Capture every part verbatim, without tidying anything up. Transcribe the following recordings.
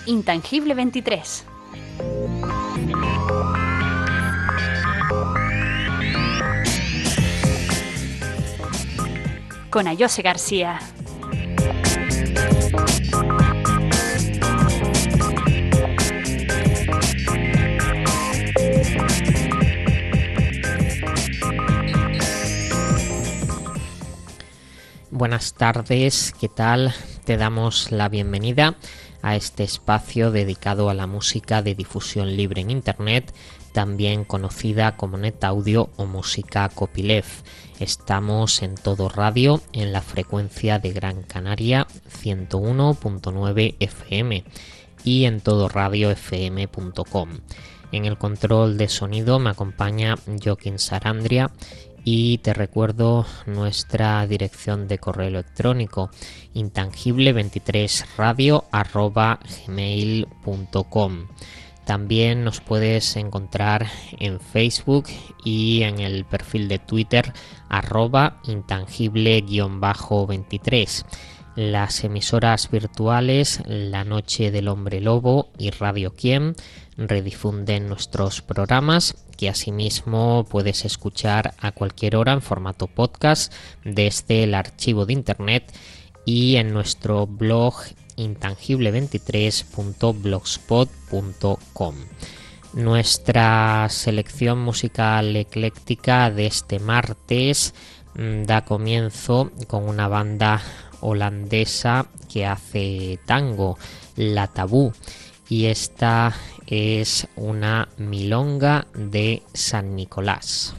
Intangible veintitrés. Con Ayose García. Buenas tardes, ¿qué tal? Te damos la bienvenida a este espacio dedicado a la música de difusión libre en Internet, también conocida como NetAudio o música copyleft. Estamos en Todo Radio, en la frecuencia de Gran Canaria ciento uno punto nueve F M y en todo radio f m punto com. En el control de sonido me acompaña Joaquín Sarandria. Y te recuerdo nuestra dirección de correo electrónico intangible veintitrés radio arroba gmail punto com. También nos puedes encontrar en Facebook y en el perfil de Twitter arroba intangible veintitrés. Las emisoras virtuales La Noche del Hombre Lobo y Radio Quién redifunden nuestros programas, que asimismo puedes escuchar a cualquier hora en formato podcast desde el archivo de internet y en nuestro blog intangible veintitrés punto blogspot punto com. Nuestra selección musical ecléctica de este martes da comienzo con una banda holandesa que hace tango, La Tabú, y esta es una milonga de San Nicolás.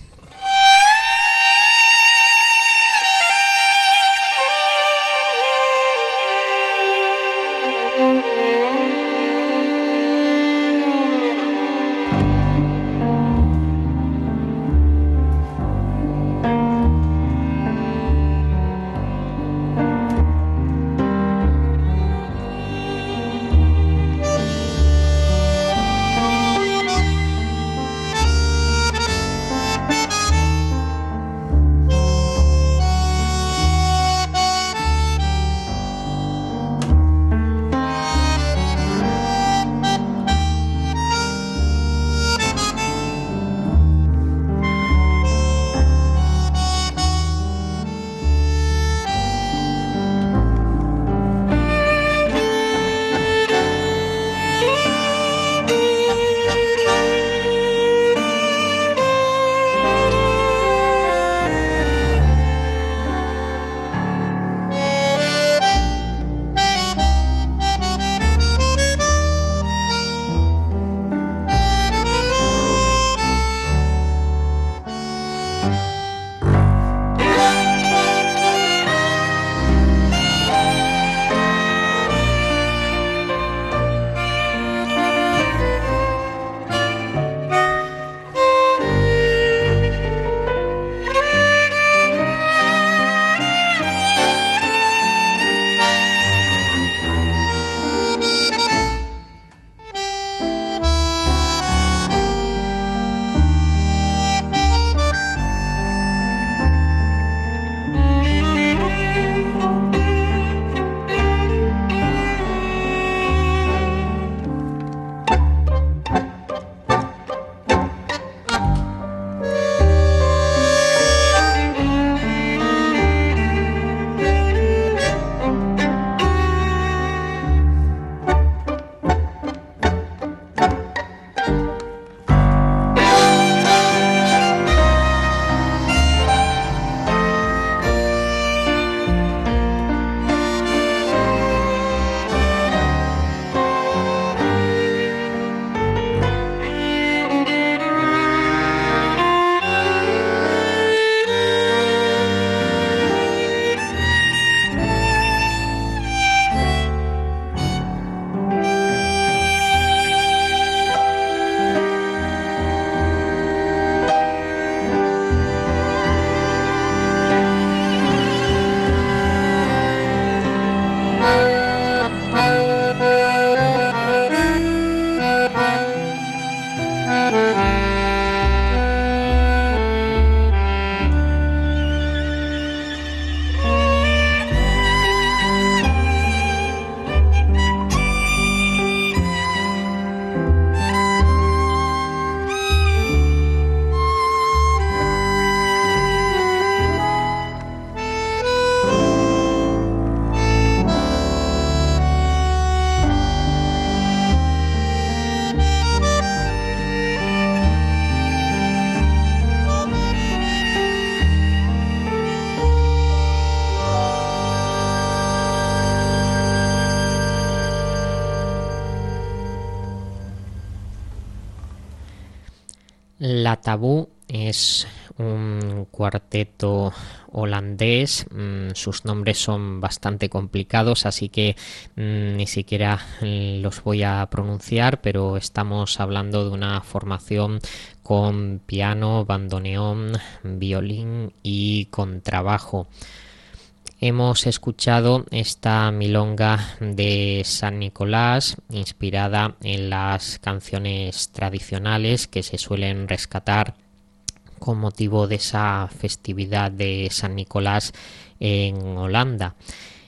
La Tabú es un cuarteto holandés. Sus nombres son bastante complicados, así que ni siquiera los voy a pronunciar, pero estamos hablando de una formación con piano, bandoneón, violín y contrabajo. Hemos escuchado esta milonga de San Nicolás, inspirada en las canciones tradicionales que se suelen rescatar con motivo de esa festividad de San Nicolás en Holanda.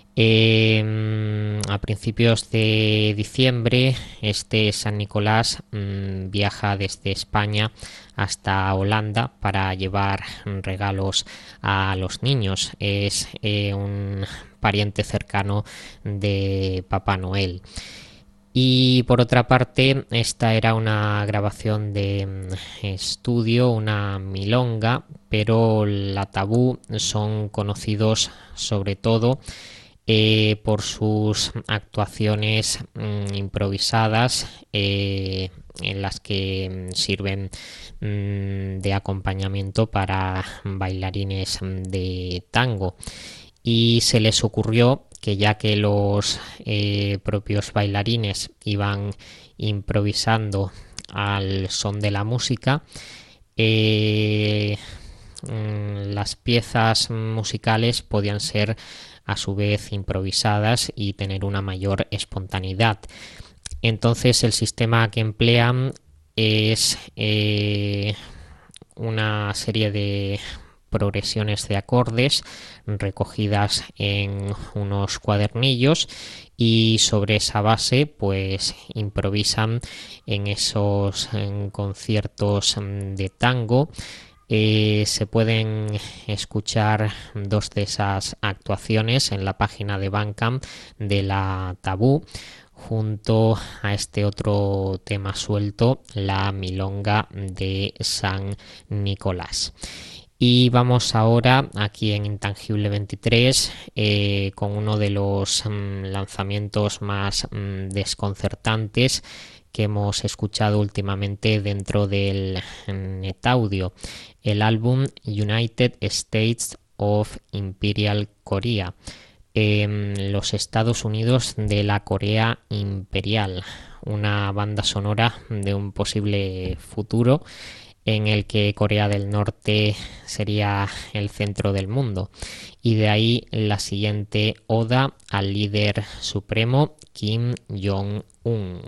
Eh, a principios de diciembre, este San Nicolás mmm, viaja desde España hasta Holanda para llevar regalos a los niños. Es eh, un pariente cercano de Papá Noel. Y por otra parte, esta era una grabación de estudio, una milonga, pero La Tabú son conocidos sobre todo Eh, por sus actuaciones mm, improvisadas eh, en las que sirven mm, de acompañamiento para bailarines de tango, y se les ocurrió que ya que los eh, propios bailarines iban improvisando al son de la música, eh, mm, las piezas musicales podían ser a su vez improvisadas y tener una mayor espontaneidad. Entonces el sistema que emplean es eh, una serie de progresiones de acordes recogidas en unos cuadernillos, y sobre esa base pues improvisan en esos en conciertos de tango. Eh, se pueden escuchar dos de esas actuaciones en la página de Bandcamp de La Tabú, junto a este otro tema suelto, la milonga de San Nicolás. Y vamos ahora aquí en Intangible veintitrés eh, con uno de los um, lanzamientos más um, desconcertantes que hemos escuchado últimamente dentro del NetAudio, el álbum United States of Imperial Korea, eh, los Estados Unidos de la Corea Imperial, una banda sonora de un posible futuro en el que Corea del Norte sería el centro del mundo, y de ahí la siguiente oda al líder supremo Kim Jong-un.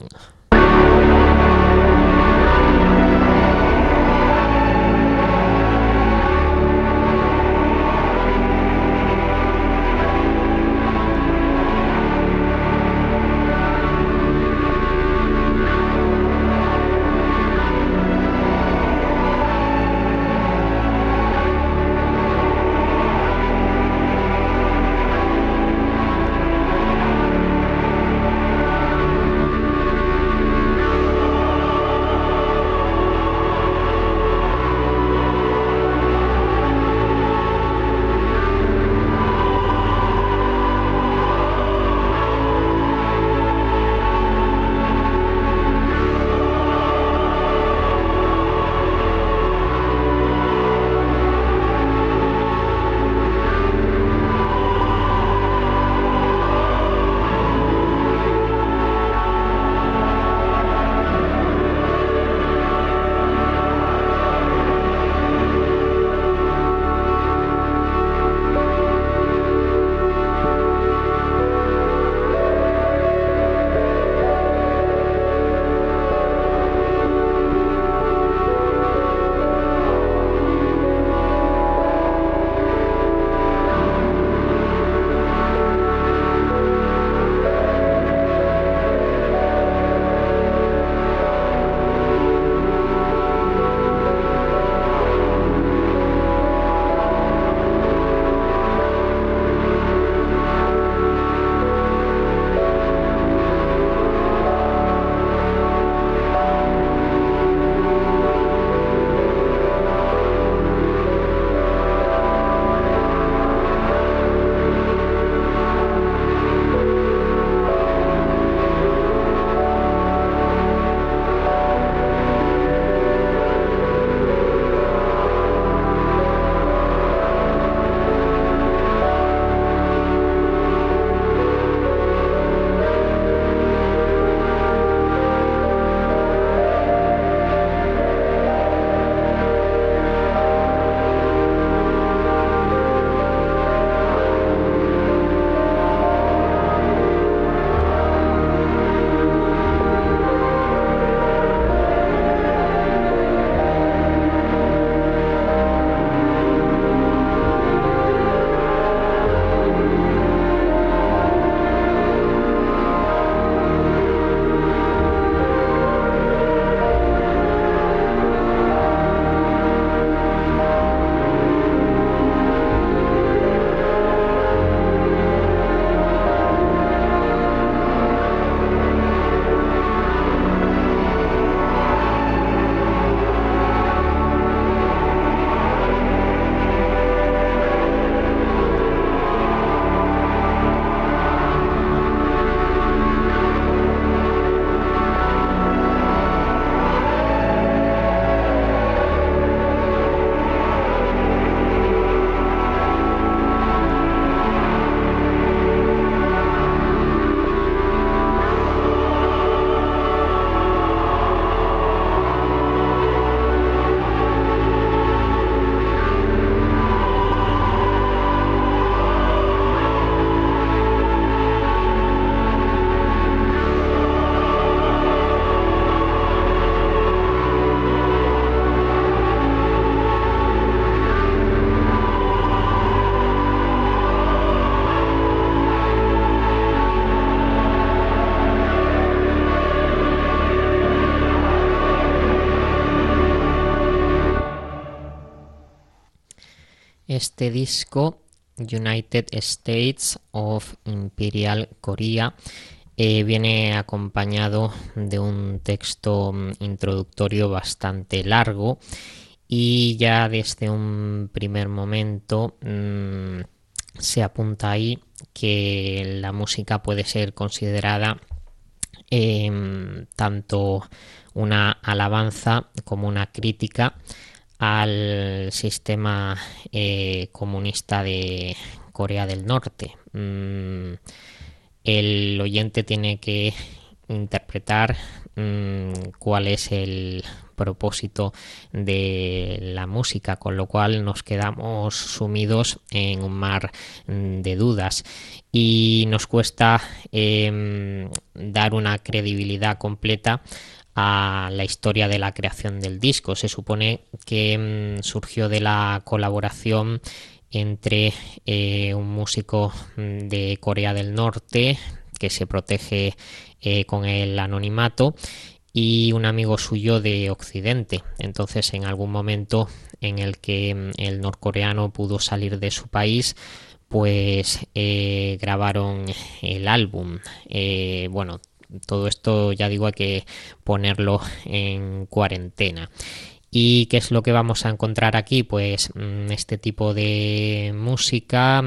Este disco, United States of Imperial Korea, eh, viene acompañado de un texto introductorio bastante largo y ya desde un primer momento mmm, se apunta ahí que la música puede ser considerada eh, tanto una alabanza como una crítica al sistema eh, comunista de Corea del Norte. Mm, el oyente tiene que interpretar mm, cuál es el propósito de la música, con lo cual nos quedamos sumidos en un mar de dudas y nos cuesta eh, dar una credibilidad completa a la historia de la creación del disco. Se supone que mmm, surgió de la colaboración entre eh, un músico de Corea del Norte que se protege eh, con el anonimato y un amigo suyo de Occidente. Entonces, en algún momento en el que el norcoreano pudo salir de su país, pues eh, grabaron el álbum. Eh, bueno, todo esto, ya digo, hay que ponerlo en cuarentena. ¿Y qué es lo que vamos a encontrar aquí? Pues este tipo de música.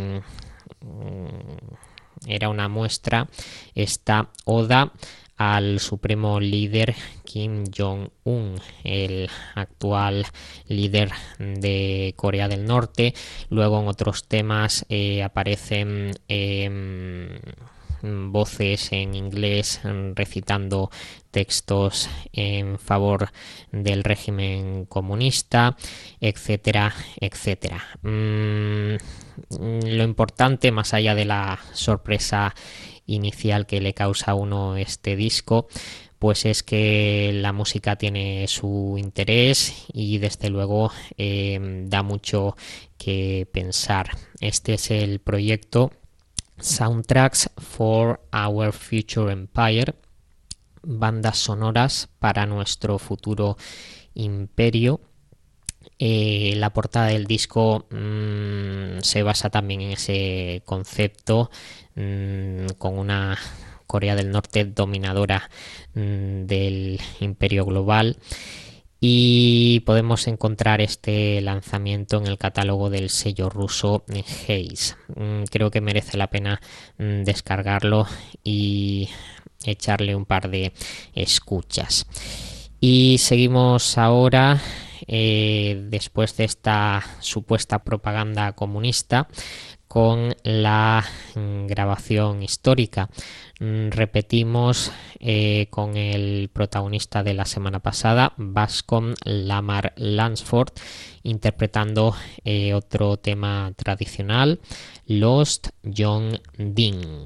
Era una muestra, esta oda al supremo líder Kim Jong-un, el actual líder de Corea del Norte. Luego en otros temas eh, aparecen eh, voces en inglés recitando textos en favor del régimen comunista, etcétera, etcétera. Mm, lo importante, más allá de la sorpresa inicial que le causa a uno este disco, pues es que la música tiene su interés y desde luego eh, da mucho que pensar. Este es el proyecto Soundtracks for Our Future Empire, bandas sonoras para nuestro futuro imperio. Eh, la portada del disco mmm, se basa también en ese concepto, mmm, con una Corea del Norte dominadora mmm, del imperio global. Y podemos encontrar este lanzamiento en el catálogo del sello ruso Haze. Creo que merece la pena descargarlo y echarle un par de escuchas. Y seguimos ahora, eh, después de esta supuesta propaganda comunista, con la grabación histórica. Repetimos eh, con el protagonista de la semana pasada, Bascom Lamar Lansford, interpretando eh, otro tema tradicional, Lost John Dean.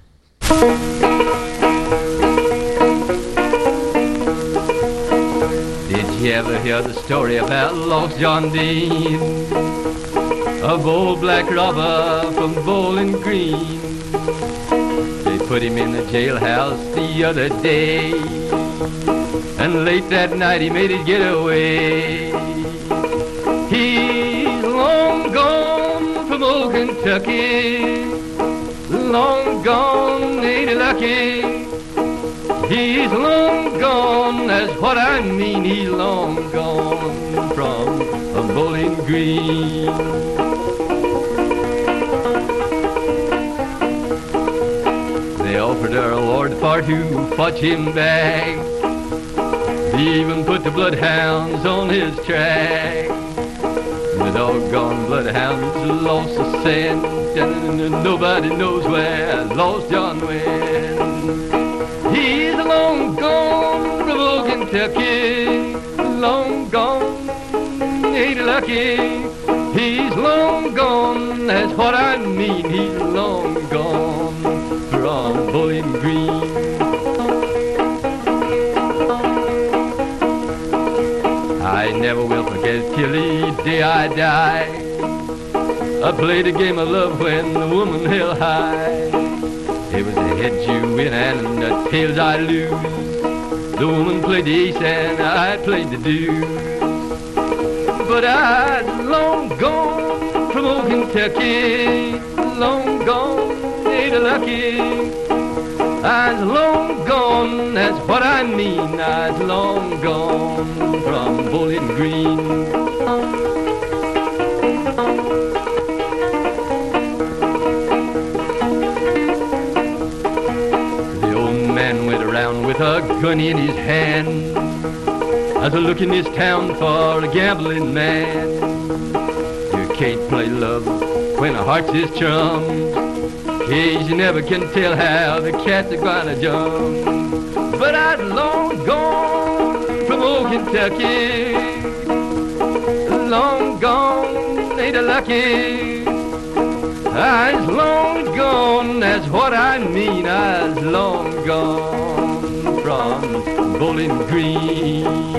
Did you ever hear the story about Lost John Dean? A bold black robber from Bowling Green. They put him in the jailhouse the other day, and late that night he made his getaway. He's long gone from old Kentucky, long gone, ain't he lucky? He's long gone, that's what I mean, he's long gone from Bowling Green. They offered a reward for to fetch him back. They even put the bloodhounds on his track. The doggone bloodhounds lost the scent, and nobody knows where Lost John went. He's long gone from old Kentucky, long gone, ain't he lucky? He's long gone, that's what I mean, he's long gone from Bowling Green. I never will forget till the day I die. I played a game of love when the woman held high. It was the heads you win and the tails I lose. The woman played the ace and I played the deuce. But I'd long gone Kentucky, long gone, ain't lucky. I's long gone, that's what I mean. I's long gone from Bowling Green. The old man went around with a gun in his hand, as a look in this town for a gambling man. You can't play love when a heart's is chum, 'cause you never can tell how the cats are gonna jump. But I've long gone from old Kentucky, long gone, ain't a lucky. I's long gone, that's what I mean. I's long gone from Bowling Green.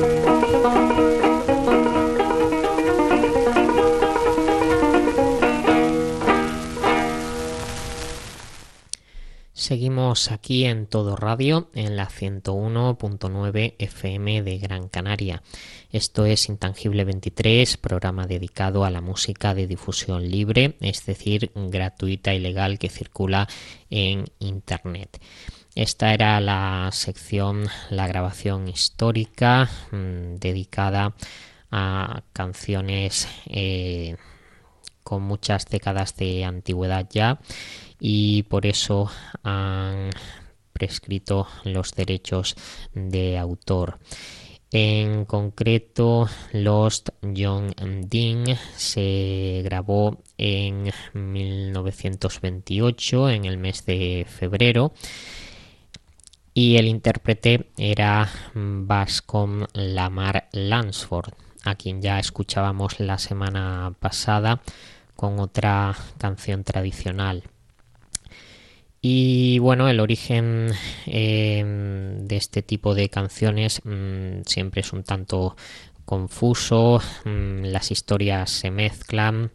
Seguimos aquí en Todo Radio, en la ciento uno punto nueve F M de Gran Canaria. Esto es Intangible veintitrés, programa dedicado a la música de difusión libre, es decir, gratuita y legal, que circula en Internet. Esta era la sección, la grabación histórica, mmm, dedicada a canciones eh, con muchas décadas de antigüedad ya, y por eso han prescrito los derechos de autor. En concreto, Lost John Dean se grabó en mil novecientos veintiocho, en el mes de febrero, y el intérprete era Bascom Lamar Lansford, a quien ya escuchábamos la semana pasada con otra canción tradicional. Y bueno, el origen eh, de este tipo de canciones mmm, siempre es un tanto confuso, mmm, las historias se mezclan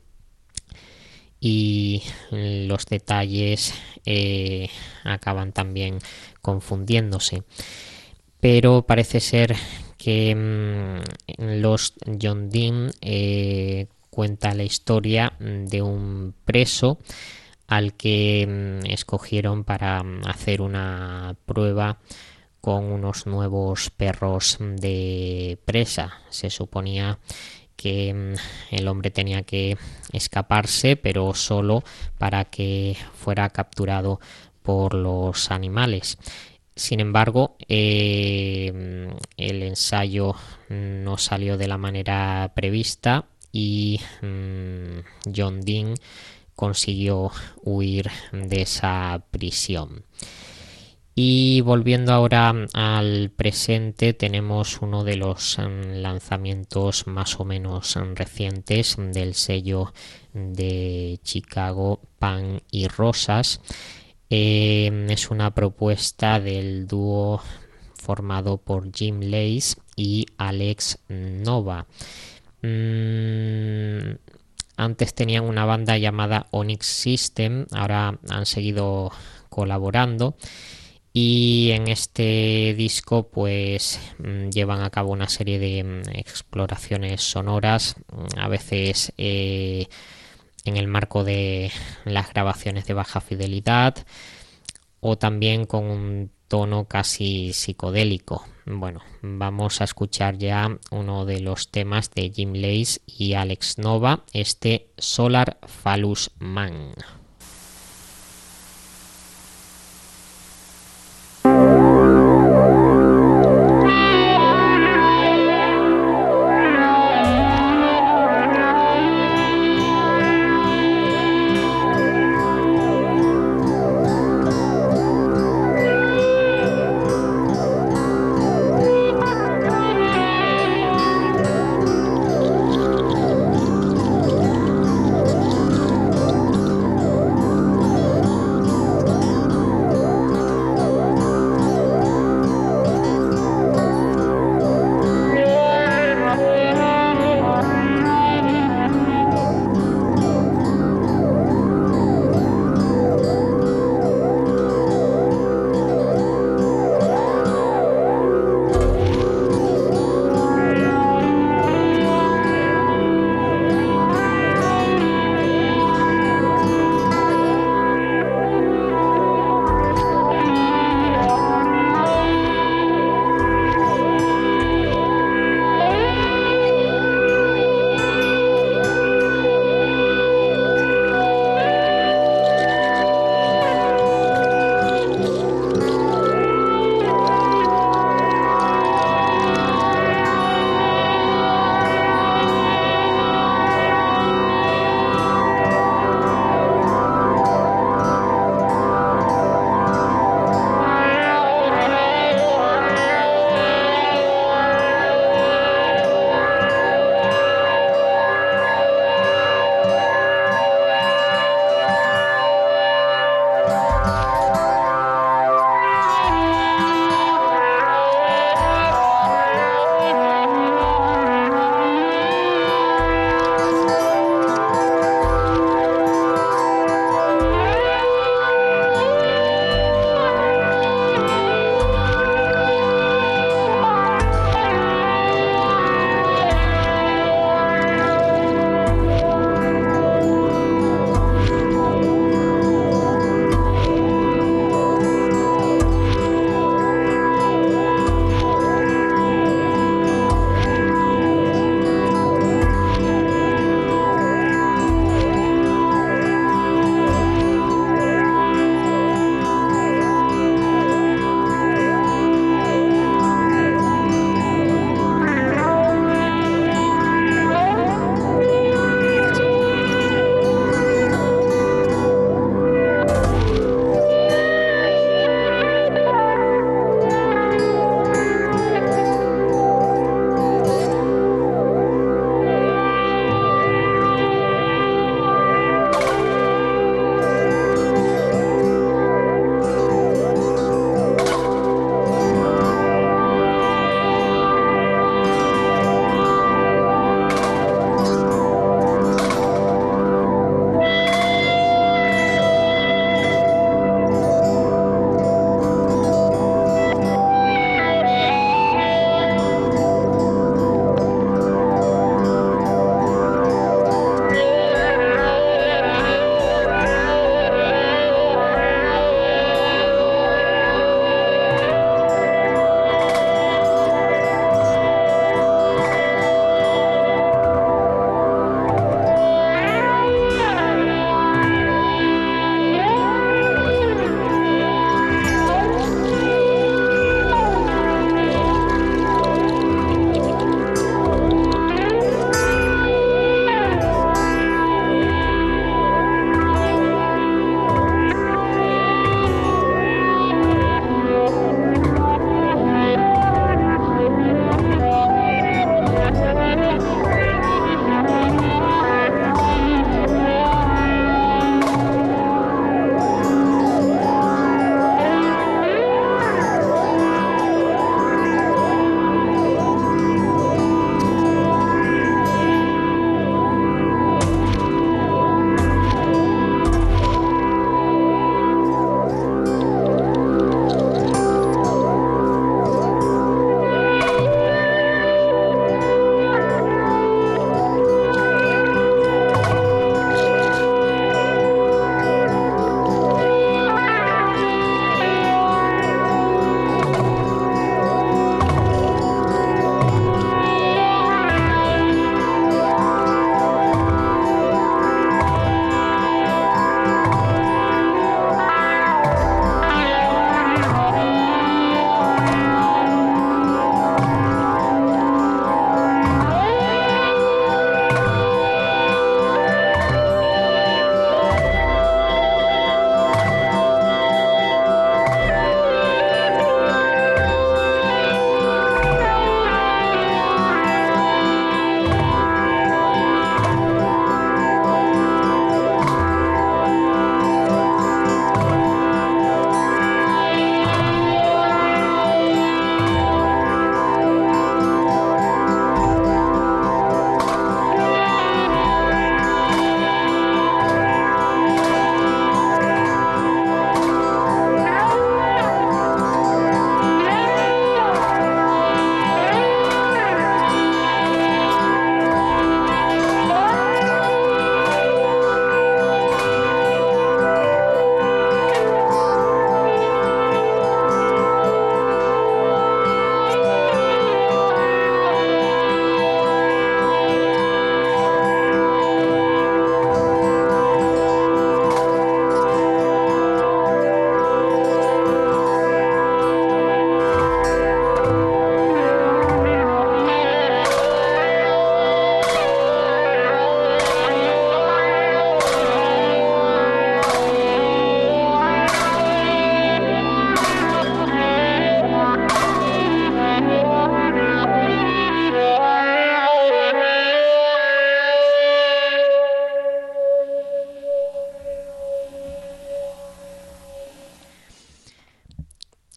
y los detalles eh, acaban también confundiéndose. Pero parece ser que mmm, Lost John Dean eh, cuenta la historia de un preso al que escogieron para hacer una prueba con unos nuevos perros de presa. Se suponía que el hombre tenía que escaparse, pero solo para que fuera capturado por los animales. Sin embargo, eh, el ensayo no salió de la manera prevista y mmm, John Dean consiguió huir de esa prisión. Y volviendo ahora al presente, tenemos uno de los lanzamientos más o menos recientes del sello de Chicago, Pan y Rosas. Eh, es una propuesta del dúo formado por Jim Lace y Alex Nova. Mm, Antes tenían una banda llamada Onyx System, ahora han seguido colaborando y en este disco pues llevan a cabo una serie de exploraciones sonoras, a veces eh, en el marco de las grabaciones de baja fidelidad o también con un tono casi psicodélico. Bueno, vamos a escuchar ya uno de los temas de Jim Lace y Alex Nova, este Solar Phallus Man. Thank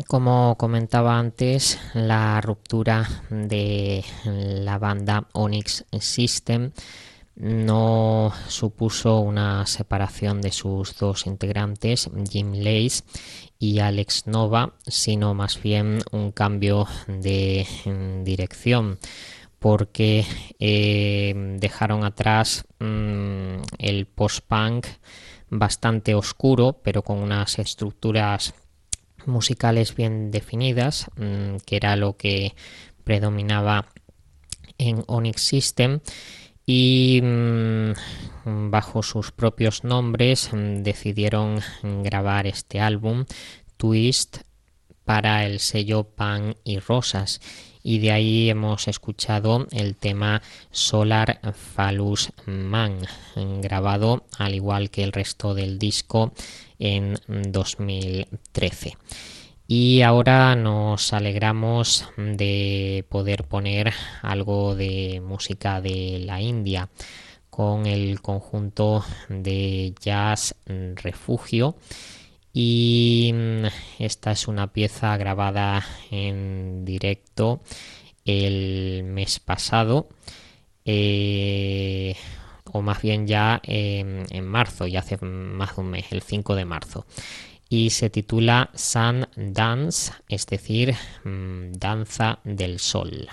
como comentaba antes, la ruptura de la banda Onyx System no supuso una separación de sus dos integrantes, Jim Lace y Alex Nova, sino más bien un cambio de dirección, porque eh, dejaron atrás mmm, el post-punk bastante oscuro, pero con unas estructuras musicales bien definidas, mmm, que era lo que predominaba en Onyx System, y mmm, bajo sus propios nombres mmm, decidieron grabar este álbum Twist para el sello Pan y Rosas, y de ahí hemos escuchado el tema Solar Phallus Man, grabado al igual que el resto del disco en dos mil trece. Y ahora nos alegramos de poder poner algo de música de la India con el conjunto de jazz Refugio, y esta es una pieza grabada en directo el mes pasado, eh, o más bien ya eh, en marzo, ya hace más de un mes, el cinco de marzo. Y se titula Sun Dance, es decir, mmm, danza del sol.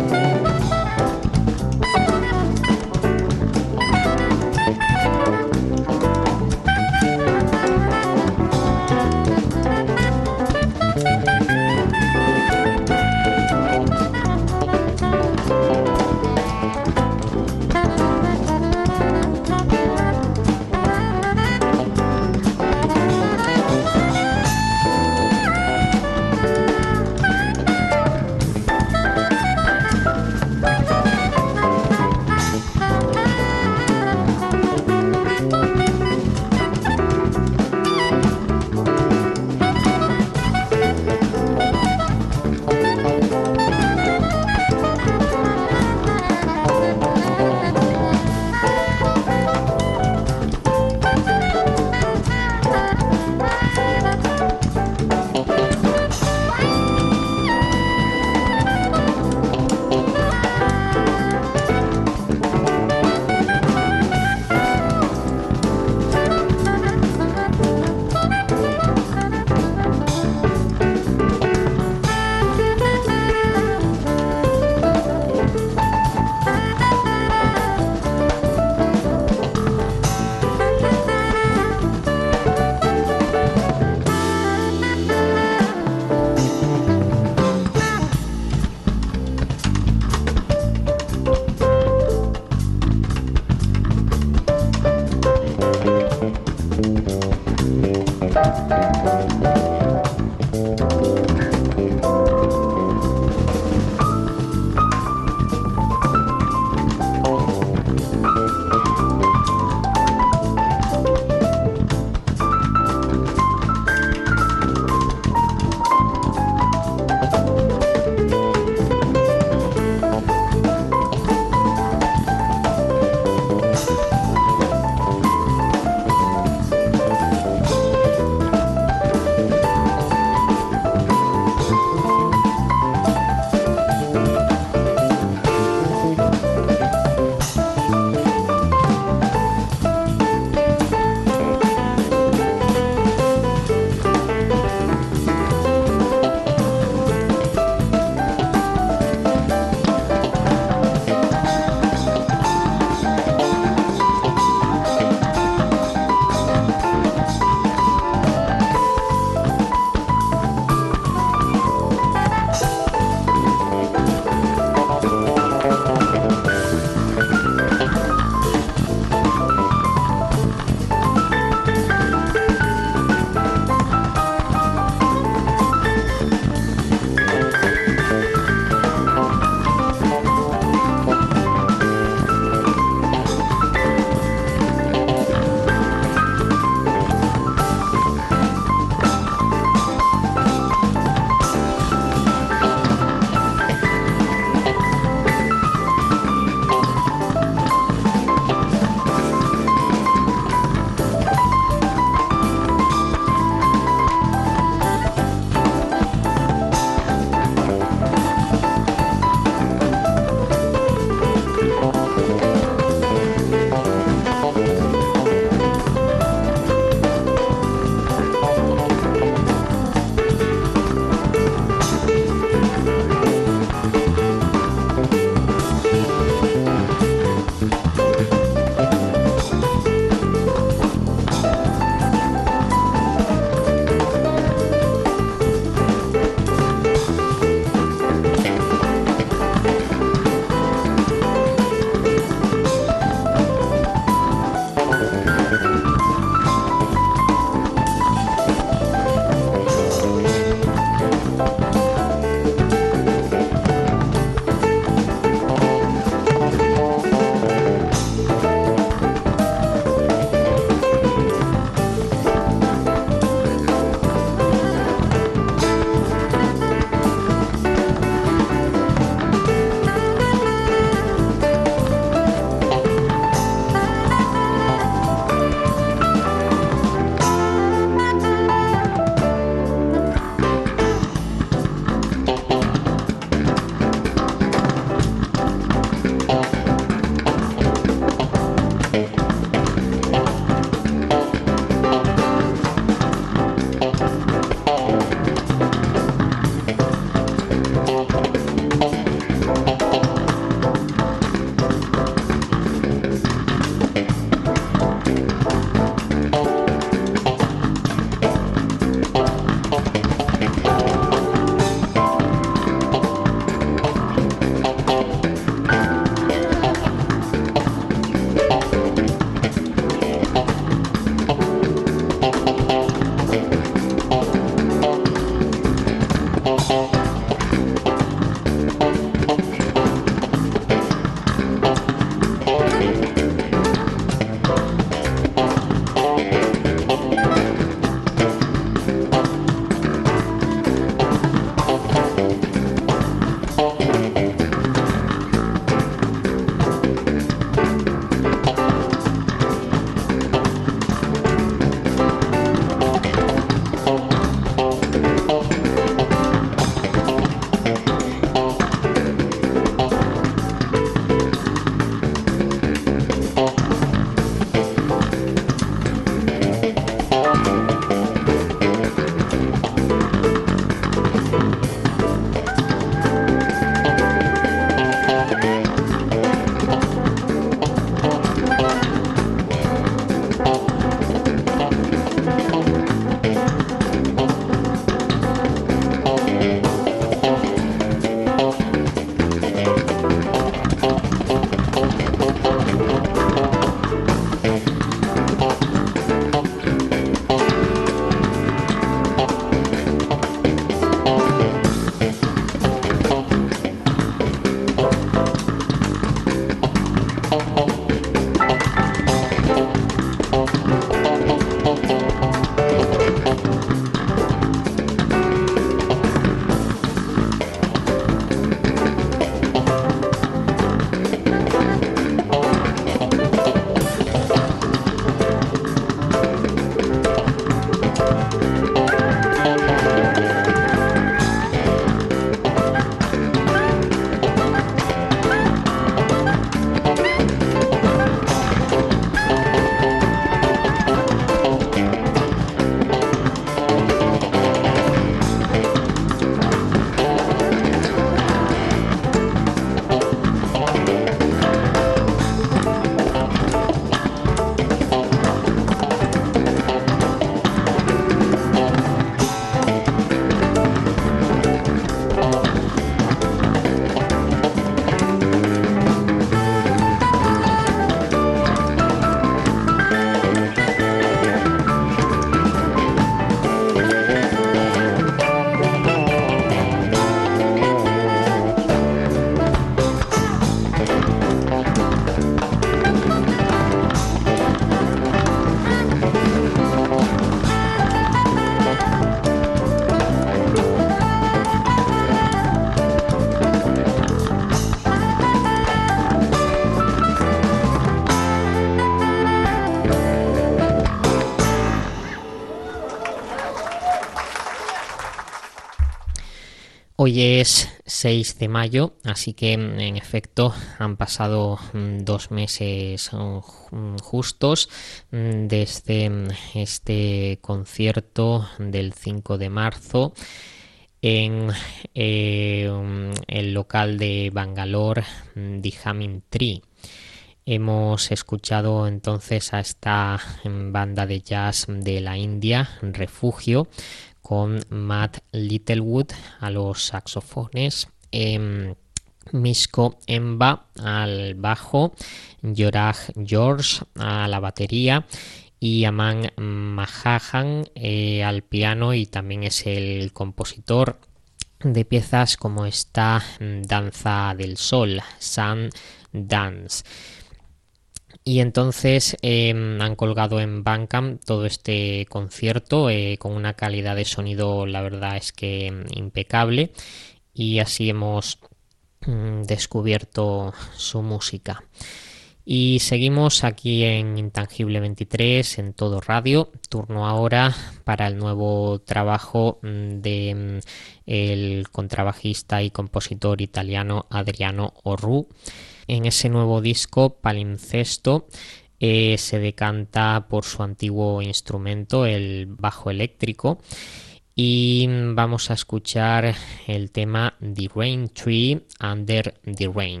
Hoy es seis de mayo, así que en efecto han pasado dos meses justos desde este concierto del cinco de marzo en eh, el local de Bangalore, The Humming Tree. Hemos escuchado entonces a esta banda de jazz de la India, Refugio, con Matt Littlewood a los saxofones, eh, Misko Emba al bajo, Yoraj George a la batería y Aman Mahajan eh, al piano, y también es el compositor de piezas como esta Danza del Sol, Sun Dance. Y entonces eh, han colgado en Bandcamp todo este concierto eh, con una calidad de sonido, la verdad es que impecable, y así hemos mm, descubierto su música. Y seguimos aquí en Intangible veintitrés, en Todo Radio. Turno ahora para el nuevo trabajo de el contrabajista y compositor italiano Adriano Orru. En ese nuevo disco, Palincesto, eh, se decanta por su antiguo instrumento, el bajo eléctrico, y vamos a escuchar el tema The Rain Tree Under the Rain.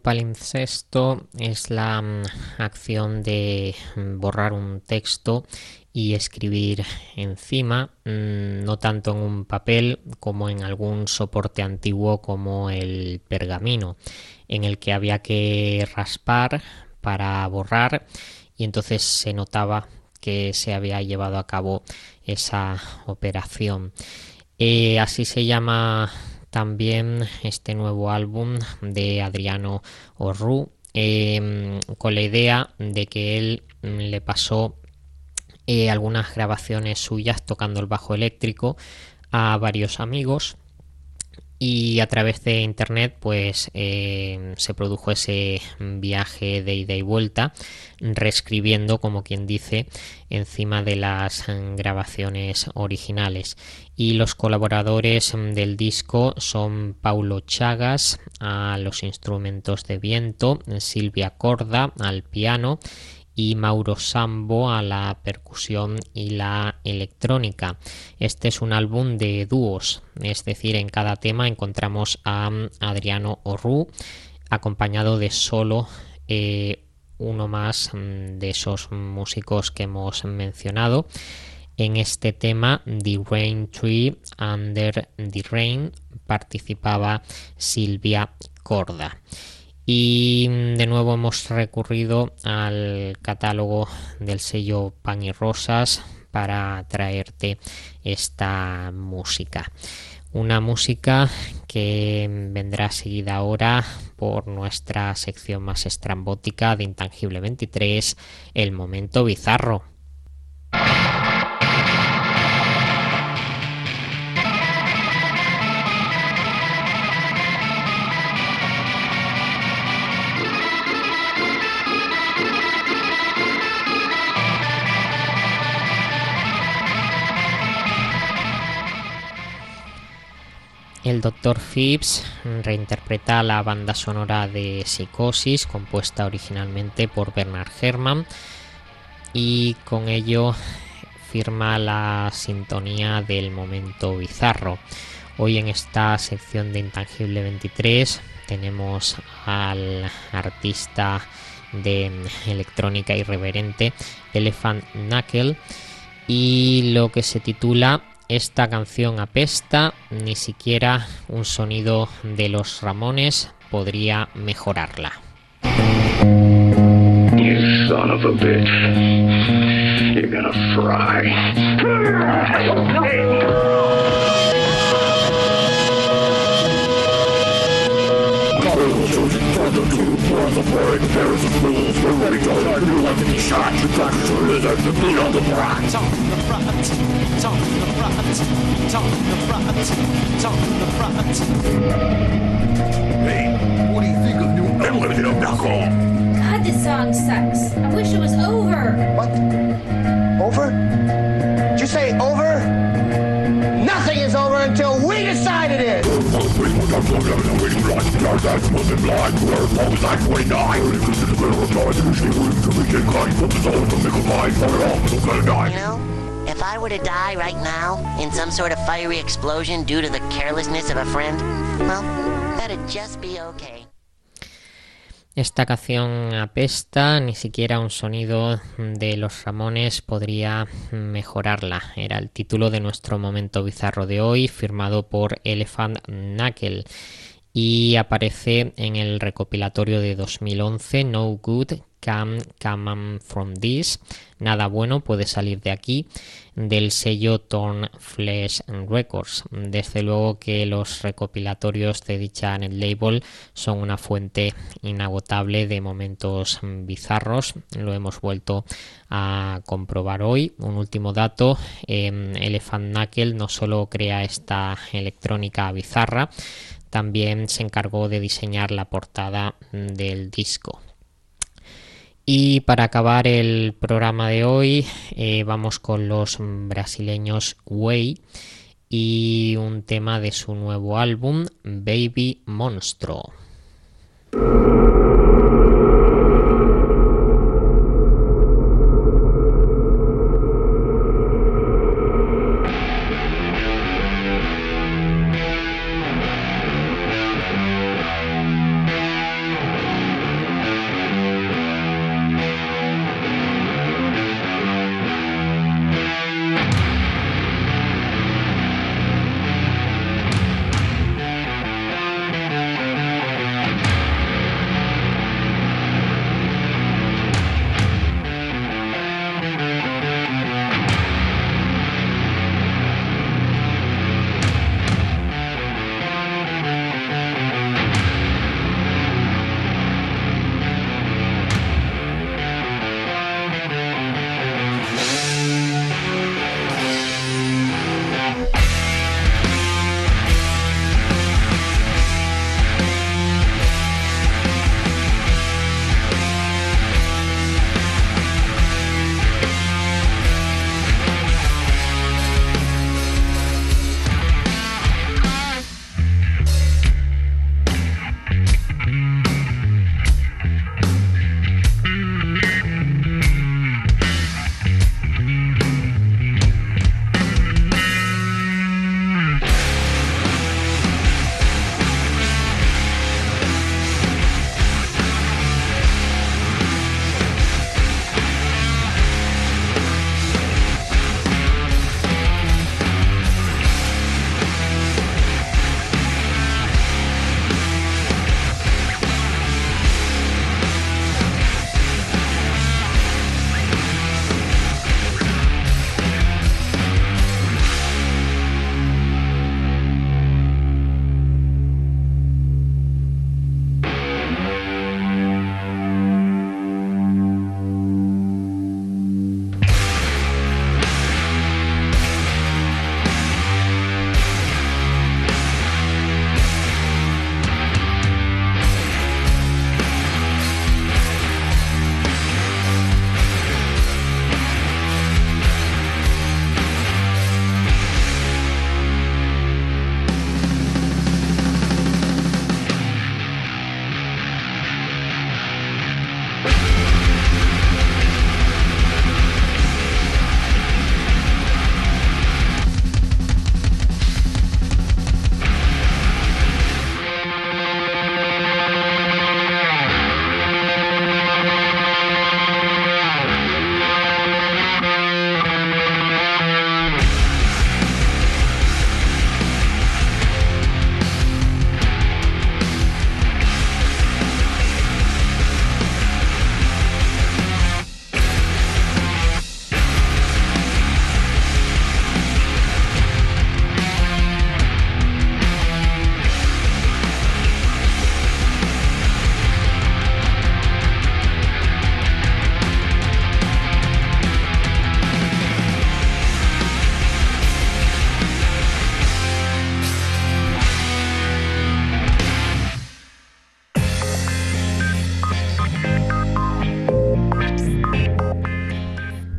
palimpsesto es la mm, acción de borrar un texto y escribir encima, mmm, no tanto en un papel como en algún soporte antiguo como el pergamino, en el que había que raspar para borrar y entonces se notaba que se había llevado a cabo esa operación. Eh, así se llama también este nuevo álbum de Adriano Orrú, eh, con la idea de que él le pasó eh, algunas grabaciones suyas tocando el bajo eléctrico a varios amigos, y a través de internet pues eh, se produjo ese viaje de ida y vuelta, reescribiendo, como quien dice, encima de las grabaciones originales. Y los colaboradores del disco son Paulo Chagas a los instrumentos de viento, Silvia Corda al piano y Mauro Sambo a la percusión y la electrónica. Este es un álbum de dúos, es decir, en cada tema encontramos a Adriano Orrú acompañado de solo eh, uno más de esos músicos que hemos mencionado. En este tema, The Rain Tree Under the Rain, participaba Silvia Corda. Y de nuevo hemos recurrido al catálogo del sello Pan y Rosas para traerte esta música. Una música que vendrá seguida ahora por nuestra sección más estrambótica de Intangible veintitrés, el momento bizarro. El doctor Phipps reinterpreta la banda sonora de Psicosis, compuesta originalmente por Bernard Herrmann, y con ello firma la sintonía del momento bizarro. Hoy en esta sección de Intangible veintitrés tenemos al artista de electrónica irreverente Elephant Knuckle y lo que se titula Esta canción apesta, ni siquiera un sonido de los Ramones podría mejorarla. You son of a bitch. You're gonna fry. Hey, what do you think of new Unlimited Knuckle? God, this song sucks. I wish it was over. What? Over? Did you say over? Nothing is over until we decide it is! You know, if I were to die right now in some sort of fiery explosion due to the carelessness of a friend, well, that'd just be okay. Esta canción apesta, ni siquiera un sonido de los Ramones podría mejorarla. Era el título de nuestro momento bizarro de hoy, firmado por Elephant Knuckle, y aparece en el recopilatorio de dos mil once No Good Can Come From This, nada bueno puede salir de aquí, del sello Torn Flesh Records. Desde luego que los recopilatorios de dicha net label son una fuente inagotable de momentos bizarros, lo hemos vuelto a comprobar hoy. Un último dato, eh, Elephant Knuckle no solo crea esta electrónica bizarra, también se encargó de diseñar la portada del disco. Y para acabar el programa de hoy eh, vamos con los brasileños Way y un tema de su nuevo álbum Baby Monstro.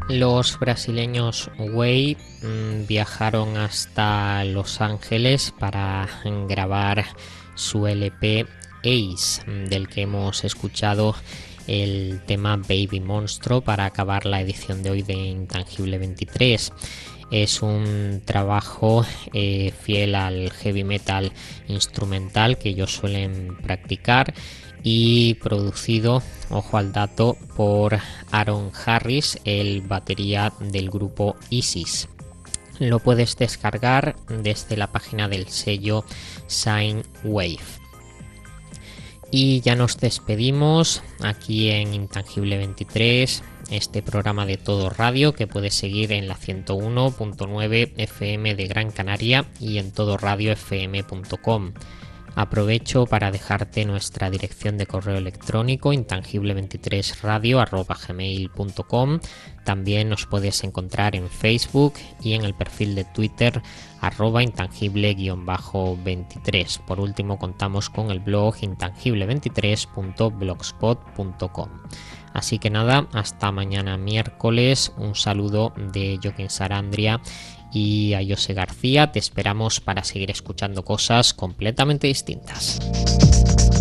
Los brasileños Way mmm, viajaron hasta Los Ángeles para grabar su L P Ace, del que hemos escuchado el tema Baby Monstro para acabar la edición de hoy de Intangible veintitrés. Es un trabajo eh, fiel al heavy metal instrumental que ellos suelen practicar y producido, ojo al dato, por Aaron Harris, el batería del grupo Isis. Lo puedes descargar desde la página del sello Sine Wave. Y ya nos despedimos aquí en Intangible veintitrés, este programa de Todo Radio que puedes seguir en la ciento uno punto nueve F M de Gran Canaria y en todo radio f m punto com. Aprovecho para dejarte nuestra dirección de correo electrónico intangible veintitrés radio arroba gmail punto com. También nos puedes encontrar en Facebook y en el perfil de Twitter arroba intangible veintitrés. Por último, contamos con el blog intangible veintitrés punto blogspot punto com. Así que nada, hasta mañana miércoles. Un saludo de Joaquín Sarandria y a José García. Te esperamos para seguir escuchando cosas completamente distintas.